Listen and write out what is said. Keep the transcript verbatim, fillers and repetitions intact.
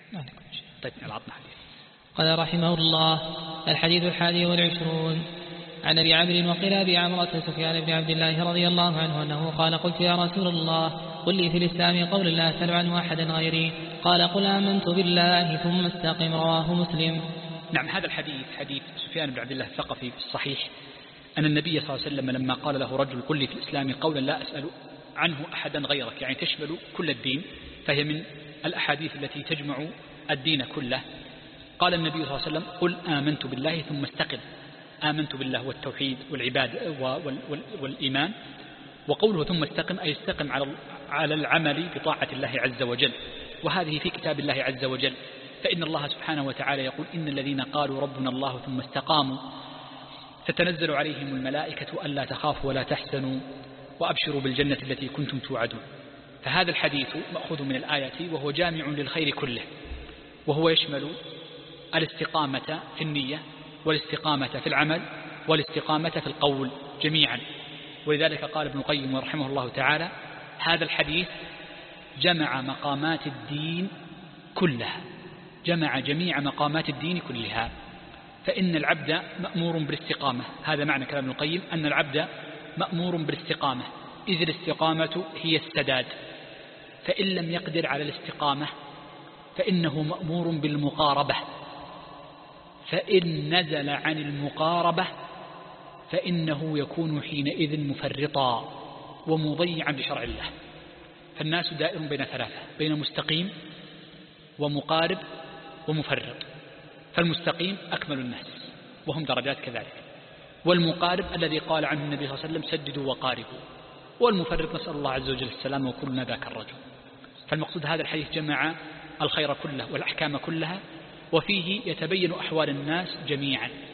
طيب العطنا حديث. قال رحمه الله: الحديث الحادي والعشرون عن أبي عمرو وقيل أبي عمرة سفيان بن عبد الله رضي الله عنه أنه قال: قلت يا رسول الله قل لي في الإسلام قول لا أسأل عنه أحدا غيري، قال: قل آمنت بالله ثم استقم. رواه مسلم. نعم، هذا الحديث حديث سفيان بن عبد الله الثقفي في الصحيح أن النبي صلى الله عليه وسلم لما قال له رجل: قل لي في الإسلام قولا لا أسأل عنه أحدا غيرك، يعني تشمل كل الدين، فهي من الأحاديث التي تجمع الدين كله. قال النبي صلى الله عليه وسلم: قل آمنت بالله ثم استقم. آمنت بالله والتوحيد والعباد والإيمان، وقوله ثم استقم أي استقم على العمل بطاعة الله عز وجل، وهذه في كتاب الله عز وجل. فإن الله سبحانه وتعالى يقول: إن الذين قالوا ربنا الله ثم استقاموا تتنزل عليهم الملائكة ألا تخافوا ولا تحزنوا وأبشروا بالجنة التي كنتم توعدون. فهذا الحديث مأخوذ من الآية وهو جامع للخير كله، وهو يشمل الاستقامة في النية والاستقامة في العمل والاستقامة في القول جميعا. ولذلك قال ابن القيم رحمه الله تعالى: هذا الحديث جمع مقامات الدين كلها، جمع جميع مقامات الدين كلها. فإن العبد مأمور بالاستقامة، هذا معنى كلام ابن القيم، أن العبد مأمور بالاستقامة، إذ الاستقامة هي السداد. فإن لم يقدر على الاستقامة فإنه مأمور بالمقاربة، فإن نزل عن المقاربة فإنه يكون حينئذ مفرطا ومضيعا لشرع الله. فالناس دائر بين ثلاثة: بين مستقيم ومقارب ومفرط. فالمستقيم أكمل الناس وهم درجات كذلك، والمقارب الذي قال عنه النبي صلى الله عليه وسلم: سددوا وقاربوا. والمفرط نسأل الله عز وجل السلام وكلنا ذاك الرجل. فالمقصود هذا الحديث جمع الخير كله والأحكام كلها، وفيه يتبين أحوال الناس جميعا،